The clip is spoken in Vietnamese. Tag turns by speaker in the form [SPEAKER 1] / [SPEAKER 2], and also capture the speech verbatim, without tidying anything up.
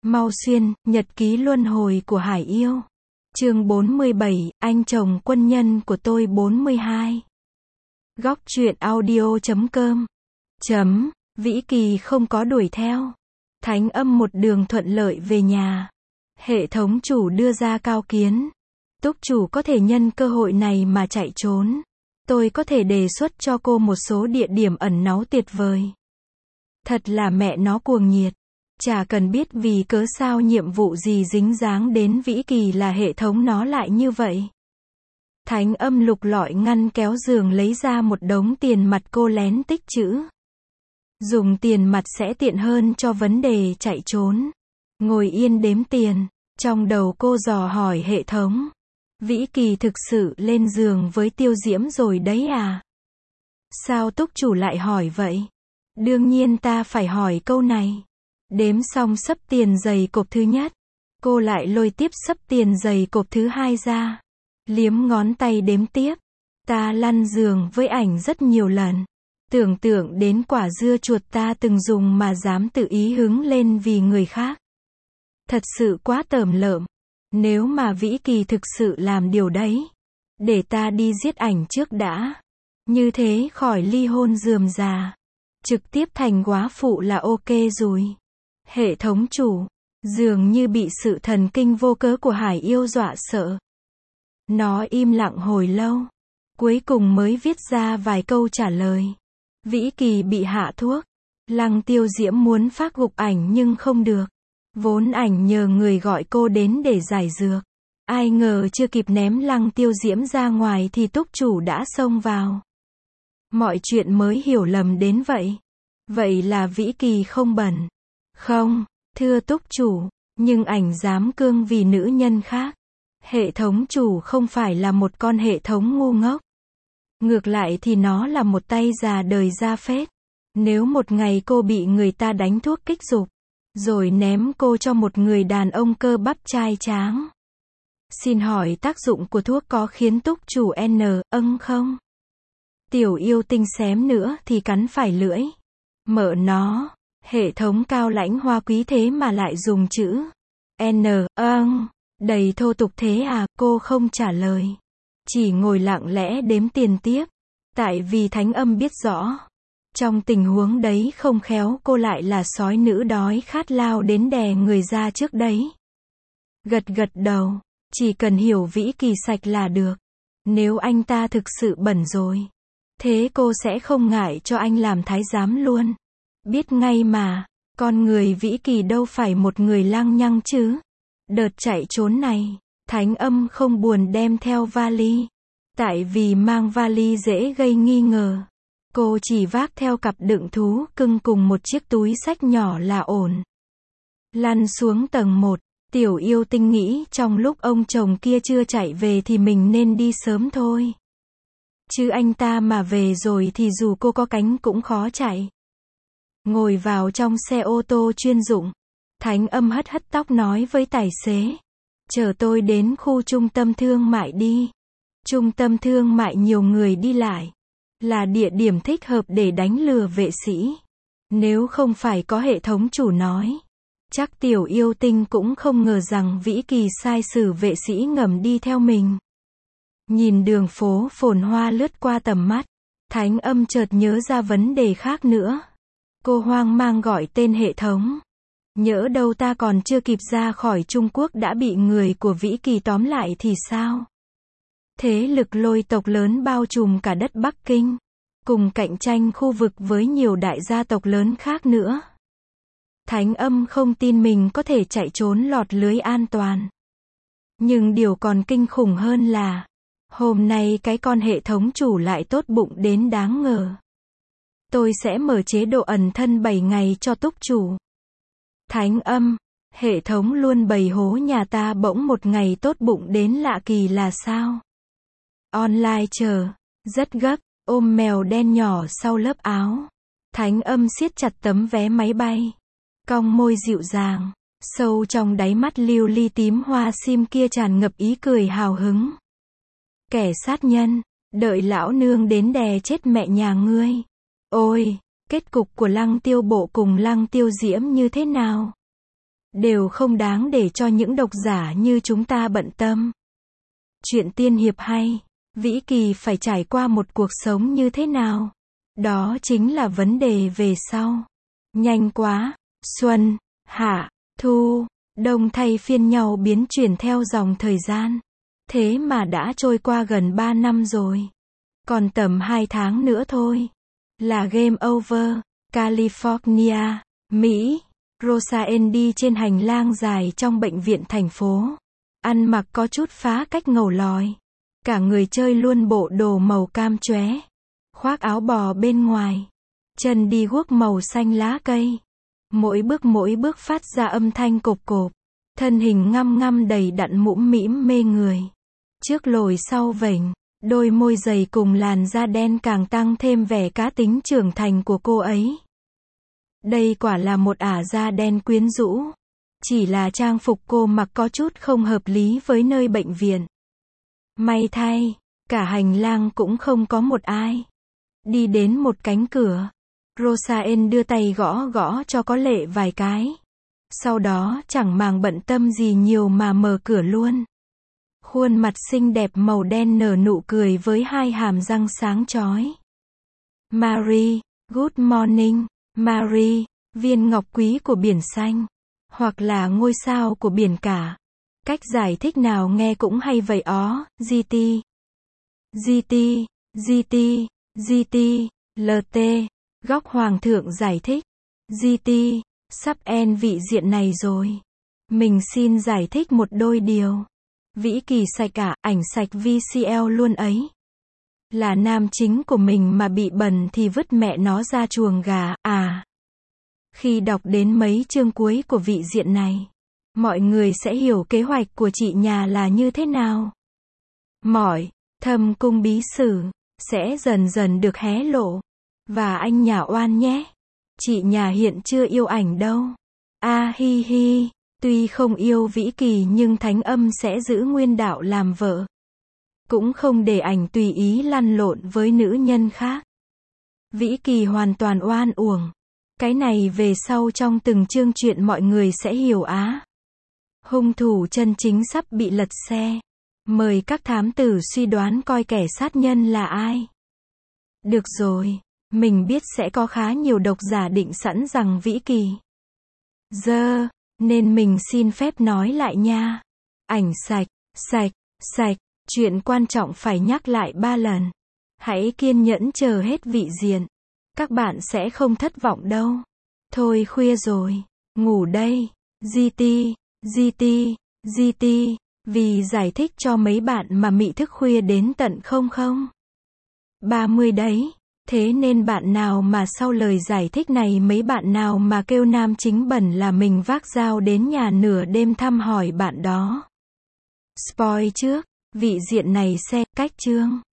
[SPEAKER 1] Mau xuyên, nhật ký luân hồi của Hải Yêu. Chương bốn mươi bảy, anh chồng quân nhân của tôi bốn mươi hai. Góc truyện audio chấm com. Chấm, Vĩ Kỳ không có đuổi theo. Thánh Âm một đường thuận lợi về nhà. Hệ thống chủ đưa ra cao kiến. Túc chủ có thể nhân cơ hội này mà chạy trốn. Tôi có thể đề xuất cho cô một số địa điểm ẩn náu tuyệt vời. Thật là mẹ nó cuồng nhiệt. Chả cần biết vì cớ sao nhiệm vụ gì dính dáng đến Vĩ Kỳ là hệ thống nó lại như vậy. Thánh Âm lục lọi ngăn kéo giường lấy ra một đống tiền mặt, cô lén tích trữ. Dùng tiền mặt sẽ tiện hơn cho vấn đề chạy trốn. Ngồi yên đếm tiền, trong đầu cô dò hỏi hệ thống. Vĩ Kỳ thực sự lên giường với Tiêu Diễm rồi đấy à? Sao túc chủ lại hỏi vậy? Đương nhiên ta phải hỏi câu này. Đếm xong xấp tiền giày cộp thứ nhất, cô lại lôi tiếp xấp tiền giày cộp thứ hai ra. Liếm ngón tay đếm tiếp. Ta lăn giường với ảnh rất nhiều lần. Tưởng tượng đến quả dưa chuột ta từng dùng mà dám tự ý hứng lên vì người khác. Thật sự quá tởm lợm. Nếu mà Vĩ Kỳ thực sự làm điều đấy, để ta đi giết ảnh trước đã. Như thế khỏi ly hôn rườm rà. Trực tiếp thành góa phụ là ok rồi. Hệ thống chủ, dường như bị sự thần kinh vô cớ của Hải Yêu dọa sợ. Nó im lặng hồi lâu, cuối cùng mới viết ra vài câu trả lời. Vĩ Kỳ bị hạ thuốc. Lăng Tiêu Diễm muốn phác gục ảnh nhưng không được. Vốn ảnh nhờ người gọi cô đến để giải dược. Ai ngờ chưa kịp ném Lăng Tiêu Diễm ra ngoài thì túc chủ đã xông vào. Mọi chuyện mới hiểu lầm đến vậy. Vậy là Vĩ Kỳ không bẩn. Không, thưa túc chủ, nhưng ảnh dám cương vì nữ nhân khác. Hệ thống chủ không phải là một con hệ thống ngu ngốc. Ngược lại thì nó là một tay già đời ra phết. Nếu một ngày cô bị người ta đánh thuốc kích dục, rồi ném cô cho một người đàn ông cơ bắp trai tráng. Xin hỏi tác dụng của thuốc có khiến túc chủ N, âng không? Tiểu yêu tinh xém nữa thì cắn phải lưỡi. Mợ nó, hệ thống cao lãnh hoa quý thế mà lại dùng chữ N, âng, đầy thô tục thế à, cô không trả lời. Chỉ ngồi lặng lẽ đếm tiền tiếp. Tại vì Thánh Âm biết rõ. Trong tình huống đấy không khéo cô lại là sói nữ đói khát lao đến đè người ra trước đấy. Gật gật đầu. Chỉ cần hiểu Vĩ Kỳ sạch là được. Nếu anh ta thực sự bẩn rồi, thế cô sẽ không ngại cho anh làm thái giám luôn. Biết ngay mà, con người Vĩ Kỳ đâu phải một người lăng nhăng chứ. Đợt chạy trốn này, Thánh Âm không buồn đem theo vali. Tại vì mang vali dễ gây nghi ngờ. Cô chỉ vác theo cặp đựng thú cưng cùng một chiếc túi xách nhỏ là ổn. Lăn xuống tầng một, tiểu yêu tinh nghĩ trong lúc ông chồng kia chưa chạy về thì mình nên đi sớm thôi. Chứ anh ta mà về rồi thì dù cô có cánh cũng khó chạy. Ngồi vào trong xe ô tô chuyên dụng, Thánh Âm hất hất tóc nói với tài xế. Chở tôi đến khu trung tâm thương mại đi. Trung tâm thương mại nhiều người đi lại. Là địa điểm thích hợp để đánh lừa vệ sĩ. Nếu không phải có hệ thống chủ nói, chắc tiểu yêu tinh cũng không ngờ rằng Vĩ Kỳ sai sử vệ sĩ ngầm đi theo mình. Nhìn đường phố phồn hoa lướt qua tầm mắt, Thánh Âm chợt nhớ ra vấn đề khác nữa. Cô hoang mang gọi tên hệ thống. Nhỡ đâu ta còn chưa kịp ra khỏi Trung Quốc đã bị người của Vĩ Kỳ tóm lại thì sao? Thế lực lôi tộc lớn bao trùm cả đất Bắc Kinh, cùng cạnh tranh khu vực với nhiều đại gia tộc lớn khác nữa. Thánh Âm không tin mình có thể chạy trốn lọt lưới an toàn. Nhưng điều còn kinh khủng hơn là, hôm nay cái con hệ thống chủ lại tốt bụng đến đáng ngờ. Tôi sẽ mở chế độ ẩn thân bảy ngày cho túc chủ. Thánh Âm, hệ thống luôn bày hố nhà ta bỗng một ngày tốt bụng đến lạ kỳ là sao? Online chờ, rất gấp, ôm mèo đen nhỏ sau lớp áo. Thánh Âm siết chặt tấm vé máy bay. Cong môi dịu dàng, sâu trong đáy mắt lưu ly tím hoa sim kia tràn ngập ý cười hào hứng. Kẻ sát nhân, đợi lão nương đến đè chết mẹ nhà ngươi. Ôi, kết cục của Lăng Tiêu Bộ cùng Lăng Tiêu Diễm như thế nào? đều không đáng để cho những độc giả như chúng ta bận tâm. Chuyện tiên hiệp hay, Vĩ Kỳ phải trải qua một cuộc sống như thế nào? Đó chính là vấn đề về sau. Nhanh quá, xuân, hạ, thu, đông thay phiên nhau biến chuyển theo dòng thời gian. Thế mà đã trôi qua gần ba năm rồi. Còn tầm hai tháng nữa thôi. Là game over. California, Mỹ. Rosaen đi trên hành lang dài trong bệnh viện thành phố. Ăn mặc có chút phá cách ngầu lòi. Cả người chơi luôn bộ đồ màu cam chóe. Khoác áo bò bên ngoài. Chân đi guốc màu xanh lá cây. Mỗi bước mỗi bước phát ra âm thanh cộp cộp. Thân hình ngăm ngăm đầy đặn mũm mĩm mê người. Trước lồi sau vểnh. Đôi môi dày cùng làn da đen càng tăng thêm vẻ cá tính trưởng thành của cô ấy. Đây quả là một ả da đen quyến rũ. Chỉ là trang phục cô mặc có chút không hợp lý với nơi bệnh viện. May thay, cả hành lang cũng không có một ai. Đi đến một cánh cửa. Rosaen đưa tay gõ gõ cho có lệ vài cái. Sau đó chẳng màng bận tâm gì nhiều mà mở cửa luôn. Khuôn mặt xinh đẹp màu đen nở nụ cười với hai hàm răng sáng chói. Marie, good morning, Marie, viên ngọc quý của biển xanh. Hoặc là ngôi sao của biển cả. Cách giải thích nào nghe cũng hay vậy ó, giê tê. giê tê, giê tê, giê tê, lờ tê. Góc hoàng thượng giải thích. giê tê, sắp end vị diện này rồi. Mình xin giải thích một đôi điều. Vĩ Kỳ sạch cả, ảnh sạch vê xê lờ luôn ấy. Là nam chính của mình mà bị bẩn thì vứt mẹ nó ra chuồng gà, à. Khi đọc đến mấy chương cuối của vị diện này, mọi người sẽ hiểu kế hoạch của chị nhà là như thế nào. Mọi thâm cung bí sử sẽ dần dần được hé lộ. Và anh nhà oan nhé. Chị nhà hiện chưa yêu ảnh đâu. A hi hi. Tuy không yêu Vĩ Kỳ nhưng Thánh Âm sẽ giữ nguyên đạo làm vợ. Cũng không để ảnh tùy ý lăn lộn với nữ nhân khác. Vĩ Kỳ hoàn toàn oan uổng. Cái này về sau trong từng chương chuyện mọi người sẽ hiểu á. Hung thủ chân chính sắp bị lật xe. Mời các thám tử suy đoán coi kẻ sát nhân là ai. Được rồi, mình biết sẽ có khá nhiều độc giả định sẵn rằng Vĩ Kỳ dơ, nên mình xin phép nói lại nha. Ảnh sạch, sạch, sạch, chuyện quan trọng phải nhắc lại ba lần. Hãy kiên nhẫn chờ hết vị diện. Các bạn sẽ không thất vọng đâu. Thôi khuya rồi, ngủ đây. giê tê, giê tê, giê tê, vì giải thích cho mấy bạn mà mị thức khuya đến tận không không ba mươi đấy. Thế nên bạn nào mà sau lời giải thích này mấy bạn nào mà kêu nam chính bẩn là mình vác dao đến nhà nửa đêm thăm hỏi bạn đó. Spoil trước, vị diện này xe, cách chương.